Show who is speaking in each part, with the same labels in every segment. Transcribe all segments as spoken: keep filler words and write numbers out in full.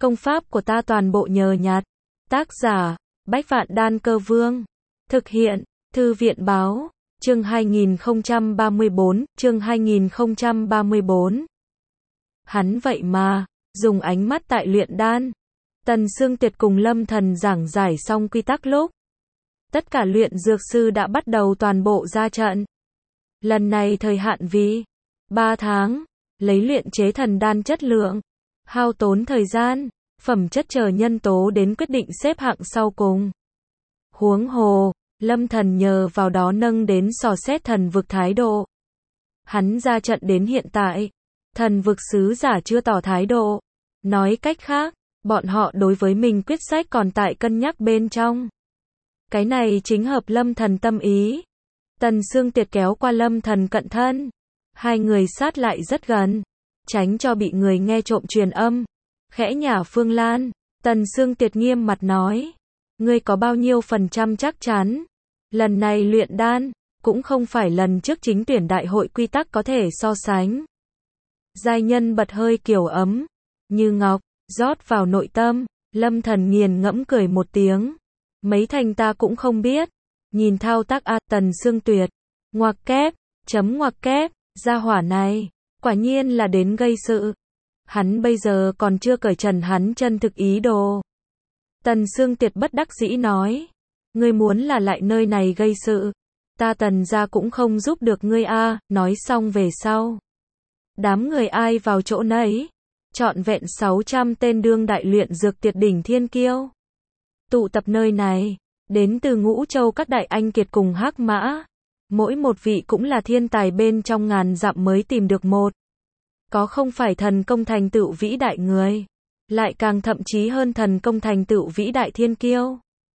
Speaker 1: Công pháp của ta toàn bộ nhờ nhặt. Tác giả, Bách Vạn Đan Cơ Vương. Thực hiện, Thư viện Báo. Chương hai nghìn không trăm ba mươi bốn, chương hai nghìn không trăm ba mươi bốn. Hắn vậy mà, dùng ánh mắt tại luyện đan. Tần Sương Tuyệt cùng Lâm Thần giảng giải xong quy tắc lúc. Tất cả luyện dược sư đã bắt đầu toàn bộ ra trận. Lần này thời hạn vì ba tháng, lấy luyện chế thần đan chất lượng, hao tốn thời gian, phẩm chất chờ nhân tố đến quyết định xếp hạng sau cùng. Huống hồ, Lâm Thần nhờ vào đó nâng đến dò xét thần vực thái độ. Hắn ra trận đến hiện tại, thần vực sứ giả chưa tỏ thái độ. Nói cách khác, bọn họ đối với mình quyết sách còn tại cân nhắc bên trong. Cái này chính hợp Lâm Thần tâm ý. Tần Sương Tuyệt kéo qua Lâm Thần cận thân. Hai người sát lại rất gần, tránh cho bị người nghe trộm truyền âm. Khẽ nhả Phương Lan, Tần Sương Tuyệt nghiêm mặt nói. Ngươi có bao nhiêu phần trăm chắc chắn? Lần này luyện đan, cũng không phải lần trước chính tuyển đại hội quy tắc có thể so sánh. Giai nhân bật hơi kiều ấm, như ngọc, rót vào nội tâm. Lâm Thần nghiền ngẫm cười một tiếng. Mấy thành ta cũng không biết. Nhìn thao tác A Tần Sương Tuyệt. Ngoặc kép, chấm ngoặc kép, gia hỏa này, quả nhiên là đến gây sự. Hắn bây giờ còn chưa cởi trần hắn chân thực ý đồ. Tần Sương Tuyệt bất đắc dĩ nói. Ngươi muốn là lại nơi này gây sự. Ta Tần gia cũng không giúp được ngươi a. Nói xong về sau. Đám người ai vào chỗ nấy. Trọn vẹn sáu trăm tên đương đại luyện dược tuyệt đỉnh thiên kiêu. Tụ tập nơi này. Đến từ Ngũ Châu các đại anh kiệt cùng hắc mã. Mỗi một vị cũng là thiên tài bên trong ngàn dặm mới tìm được một. Có không phải thần công thành tựu vĩ đại người. Lại càng thậm chí hơn thần công thành tựu vĩ đại thiên kiêu.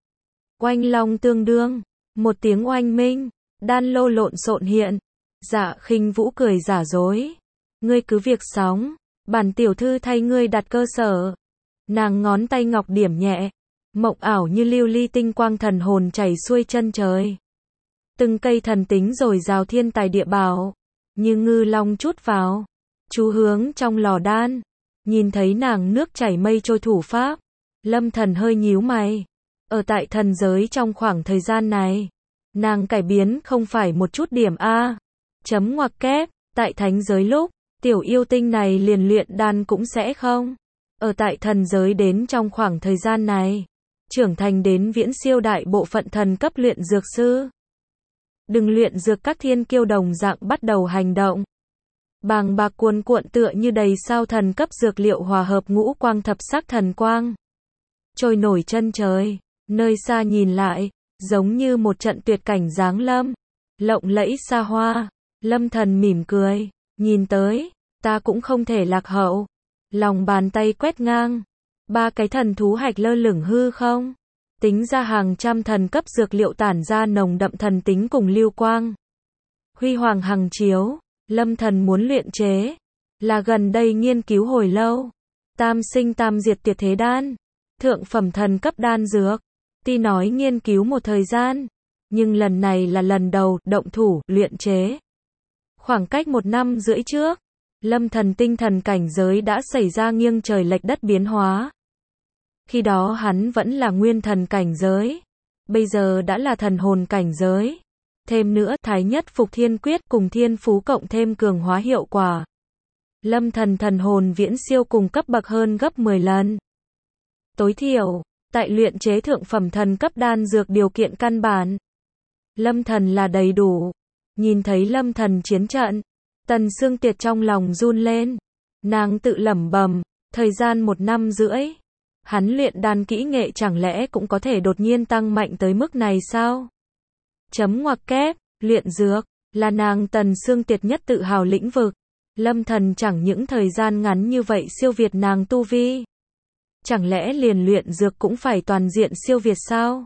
Speaker 1: Oanh long tương đương. Một tiếng oanh minh. Đan lô lộn xộn hiện. Dạ Khinh Vũ cười giả dối. Ngươi cứ việc sóng. Bản tiểu thư thay ngươi đặt cơ sở. Nàng ngón tay ngọc điểm nhẹ. Mộng ảo như lưu ly tinh quang thần hồn chảy xuôi chân trời. Từng cây thần tính rồi rào thiên tài địa bảo. Như ngư long chút vào. Chú hướng trong lò đan. Nhìn thấy nàng nước chảy mây trôi thủ pháp. Lâm Thần hơi nhíu mày. Ở tại thần giới trong khoảng thời gian này. Nàng cải biến không phải một chút điểm A. Chấm ngoặc kép. Tại thánh giới lúc. Tiểu yêu tinh này liền luyện đan cũng sẽ không. Ở tại thần giới đến trong khoảng thời gian này. Trưởng thành đến viễn siêu đại bộ phận thần cấp luyện dược sư. Đừng luyện dược các thiên kiêu đồng dạng bắt đầu hành động. Bàng bạc cuồn cuộn tựa như đầy sao thần cấp dược liệu hòa hợp ngũ quang thập sắc thần quang. Trôi nổi chân trời, nơi xa nhìn lại, giống như một trận tuyệt cảnh giáng lâm. Lộng lẫy xa hoa, Lâm Thần mỉm cười, nhìn tới, ta cũng không thể lạc hậu. Lòng bàn tay quét ngang. Ba cái thần thú hạch lơ lửng hư không. Tính ra hàng trăm thần cấp dược liệu tản ra nồng đậm thần tính cùng lưu quang. Huy hoàng hằng chiếu, Lâm Thần muốn luyện chế. Là gần đây nghiên cứu hồi lâu. Tam sinh tam diệt tuyệt thế đan. Thượng phẩm thần cấp đan dược. Tuy nói nghiên cứu một thời gian. Nhưng lần này là lần đầu động thủ luyện chế. Khoảng cách một năm rưỡi trước. Lâm Thần tinh thần cảnh giới đã xảy ra nghiêng trời lệch đất biến hóa. Khi đó hắn vẫn là nguyên thần cảnh giới. Bây giờ đã là thần hồn cảnh giới. Thêm nữa Thái Nhất Phục Thiên Quyết cùng thiên phú cộng thêm cường hóa hiệu quả. Lâm Thần thần hồn viễn siêu cùng cấp bậc hơn gấp mười lần. Tối thiểu, tại luyện chế thượng phẩm thần cấp đan dược điều kiện căn bản. Lâm Thần là đầy đủ. Nhìn thấy Lâm Thần chiến trận. Tần Sương Tuyệt trong lòng run lên. Nàng tự lẩm bẩm, thời gian một năm rưỡi. Hắn luyện đan kỹ nghệ chẳng lẽ cũng có thể đột nhiên tăng mạnh tới mức này sao? Chấm ngoặc kép, luyện dược, là nàng Tần Sương Tuyệt nhất tự hào lĩnh vực. Lâm Thần chẳng những thời gian ngắn như vậy siêu việt nàng tu vi. Chẳng lẽ liền luyện dược cũng phải toàn diện siêu việt sao?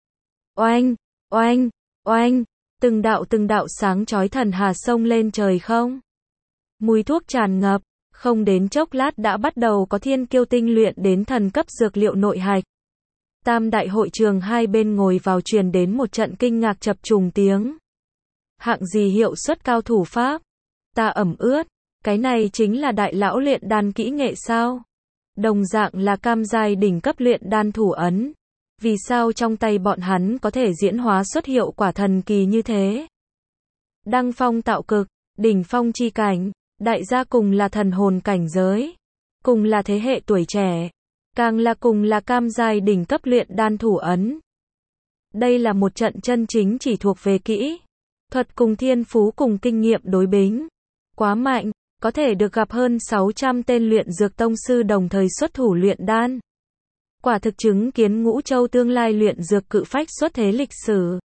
Speaker 1: Oanh, oanh, oanh, từng đạo từng đạo sáng chói thần hà sông lên trời không? Mùi thuốc tràn ngập. Không đến chốc lát đã bắt đầu có thiên kiêu tinh luyện đến thần cấp dược liệu nội hạch. Tam đại hội trường hai bên ngồi vào truyền đến một trận kinh ngạc chập trùng tiếng. Hạng gì hiệu suất cao thủ pháp? Ta ẩm ướt, cái này chính là đại lão luyện đan kỹ nghệ sao? Đồng dạng là cam giai đỉnh cấp luyện đan thủ ấn. Vì sao trong tay bọn hắn có thể diễn hóa xuất hiệu quả thần kỳ như thế? Đăng phong tạo cực, đỉnh phong chi cảnh, đại gia cùng là thần hồn cảnh giới, cùng là thế hệ tuổi trẻ, càng là cùng là cam giai đỉnh cấp luyện đan thủ ấn. Đây là một trận chân chính chỉ thuộc về kỹ thuật cùng thiên phú cùng kinh nghiệm đối bính. Quá mạnh, có thể được gặp hơn sáu trăm tên luyện dược tông sư đồng thời xuất thủ luyện đan. Quả thực chứng kiến Ngũ Châu tương lai luyện dược cự phách xuất thế lịch sử.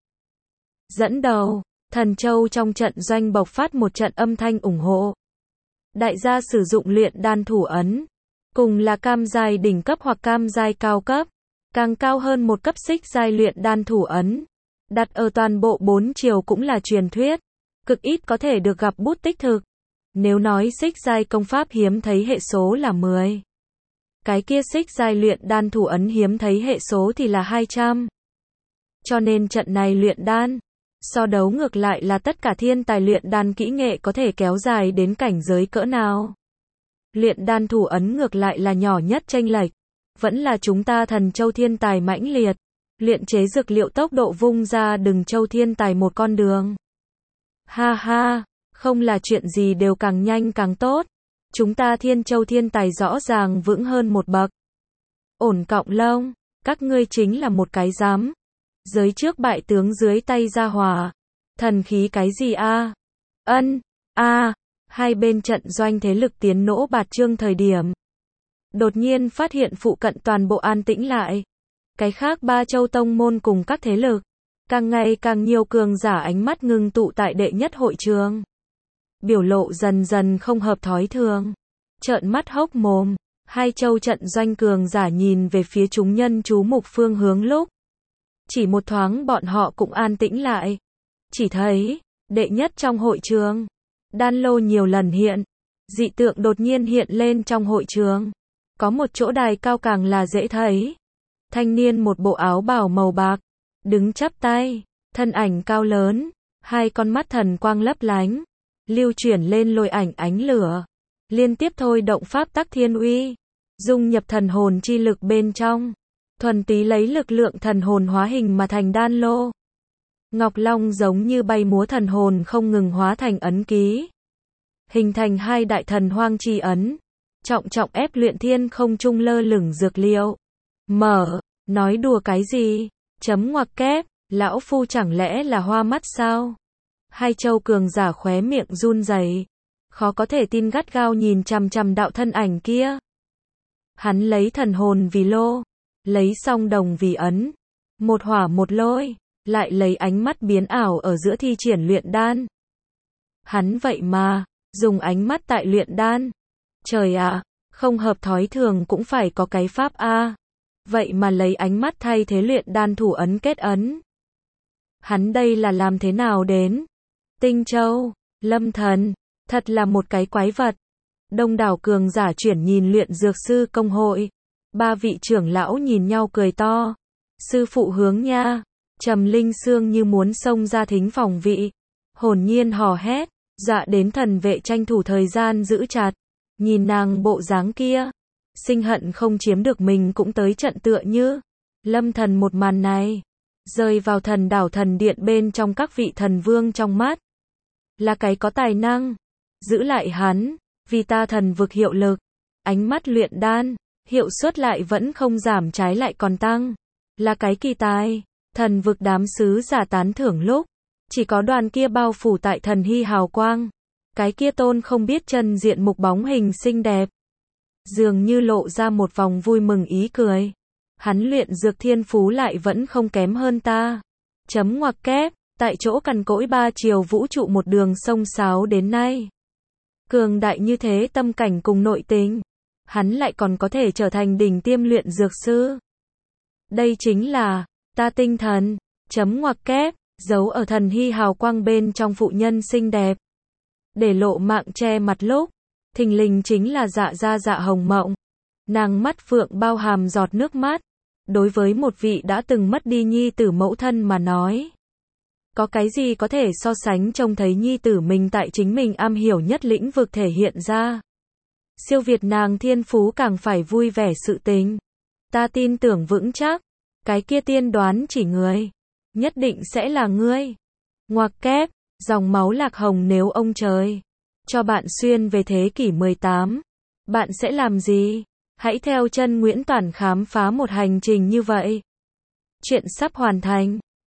Speaker 1: Dẫn đầu, Thần Châu trong trận doanh bộc phát một trận âm thanh ủng hộ. Đại gia sử dụng luyện đan thủ ấn, cùng là cam giai đỉnh cấp hoặc cam giai cao cấp, càng cao hơn một cấp xích giai luyện đan thủ ấn, đặt ở toàn bộ bốn chiều cũng là truyền thuyết, cực ít có thể được gặp bút tích thực. Nếu nói xích giai công pháp hiếm thấy hệ số là mười, cái kia xích giai luyện đan thủ ấn hiếm thấy hệ số thì là hai trăm. Cho nên trận này luyện đan, so đấu ngược lại là tất cả thiên tài luyện đan kỹ nghệ có thể kéo dài đến cảnh giới cỡ nào. Luyện đan thủ ấn ngược lại là nhỏ nhất chênh lệch, vẫn là chúng ta Thần Châu thiên tài mãnh liệt, luyện chế dược liệu tốc độ vung ra đừng Châu thiên tài một con đường. Ha ha, không là chuyện gì đều càng nhanh càng tốt. Chúng ta Thiên Châu thiên tài rõ ràng vững hơn một bậc. Ổn cọng lông, các ngươi chính là một cái dám. Giới trước bại tướng dưới tay ra hòa. Thần khí cái gì a? Ân, a, hai bên trận doanh thế lực tiến nỗ bạt trương thời điểm. Đột nhiên phát hiện phụ cận toàn bộ an tĩnh lại. Cái khác ba châu tông môn cùng các thế lực. Càng ngày càng nhiều cường giả ánh mắt ngưng tụ tại đệ nhất hội trường. Biểu lộ dần dần không hợp thói thường. Trợn mắt hốc mồm, hai châu trận doanh cường giả nhìn về phía chúng nhân chú mục phương hướng lúc. Chỉ một thoáng bọn họ cũng an tĩnh lại. Chỉ thấy, đệ nhất trong hội trường, đan lô nhiều lần hiện, dị tượng đột nhiên hiện lên trong hội trường. Có một chỗ đài cao càng là dễ thấy. Thanh niên một bộ áo bào màu bạc, đứng chắp tay, thân ảnh cao lớn, hai con mắt thần quang lấp lánh. Lưu chuyển lên lôi ảnh ánh lửa, liên tiếp thôi động pháp tắc thiên uy, dung nhập thần hồn chi lực bên trong, thuần túy lấy lực lượng thần hồn hóa hình mà thành đan lô. Ngọc Long giống như bay múa thần hồn không ngừng hóa thành ấn ký, hình thành hai đại thần hoang chi ấn, trọng trọng ép luyện thiên không trung lơ lửng dược liệu. Mở, nói đùa cái gì? Chấm ngoặc kép, lão phu chẳng lẽ là hoa mắt sao? Hai châu cường giả khóe miệng run rẩy, khó có thể tin gắt gao nhìn chằm chằm đạo thân ảnh kia. Hắn lấy thần hồn vì lô, lấy song đồng vì ấn, một hỏa một lôi, lại lấy ánh mắt biến ảo ở giữa thi triển luyện đan. Hắn vậy mà, dùng ánh mắt tại luyện đan. Trời ạ, không hợp thói thường cũng phải có cái pháp a. Vậy mà lấy ánh mắt thay thế luyện đan thủ ấn kết ấn. Hắn đây là làm thế nào đến? Tinh Châu, Lâm Thần, thật là một cái quái vật. Đông đảo cường giả chuyển nhìn luyện dược sư công hội. Ba vị trưởng lão nhìn nhau cười to. Sư phụ hướng nha. Trầm Linh Sương như muốn xông ra thính phòng vị. Hồn nhiên hò hét, dọa đến thần vệ tranh thủ thời gian giữ chặt. Nhìn nàng bộ dáng kia, sinh hận không chiếm được mình cũng tới trận tựa như. Lâm Thần một màn này, rơi vào thần đảo thần điện bên trong các vị thần vương trong mắt. Là cái có tài năng, giữ lại hắn, vì ta thần vực hiệu lực, ánh mắt luyện đan, hiệu suất lại vẫn không giảm trái lại còn tăng. Là cái kỳ tài, thần vực đám sứ giả tán thưởng lúc, chỉ có đoàn kia bao phủ tại thần hy hào quang. Cái kia tôn không biết chân diện mục bóng hình xinh đẹp. Dường như lộ ra một vòng vui mừng ý cười. Hắn luyện dược thiên phú lại vẫn không kém hơn ta. Chấm ngoặc kép, tại chỗ cằn cỗi ba chiều vũ trụ một đường sông sáo đến nay. Cường đại như thế tâm cảnh cùng nội tình. Hắn lại còn có thể trở thành đỉnh tiêm luyện dược sư. Đây chính là, ta tinh thần, chấm ngoặc kép, giấu ở thần hy hào quang bên trong phụ nhân xinh đẹp. Để lộ mạng che mặt lúc, thình lình chính là Dạ Gia Dạ Hồng Mộng. Nàng mắt phượng bao hàm giọt nước mắt. Đối với một vị đã từng mất đi nhi tử mẫu thân mà nói, có cái gì có thể so sánh trông thấy nhi tử mình tại chính mình am hiểu nhất lĩnh vực thể hiện ra. Siêu việt nàng thiên phú càng phải vui vẻ sự tình. Ta tin tưởng vững chắc, cái kia tiên đoán chỉ người, nhất định sẽ là ngươi. Ngoặc kép, dòng máu lạc hồng nếu ông trời cho bạn xuyên về thế kỷ mười tám, bạn sẽ làm gì? Hãy theo chân Nguyễn Toản khám phá một hành trình như vậy. Chuyện sắp hoàn thành.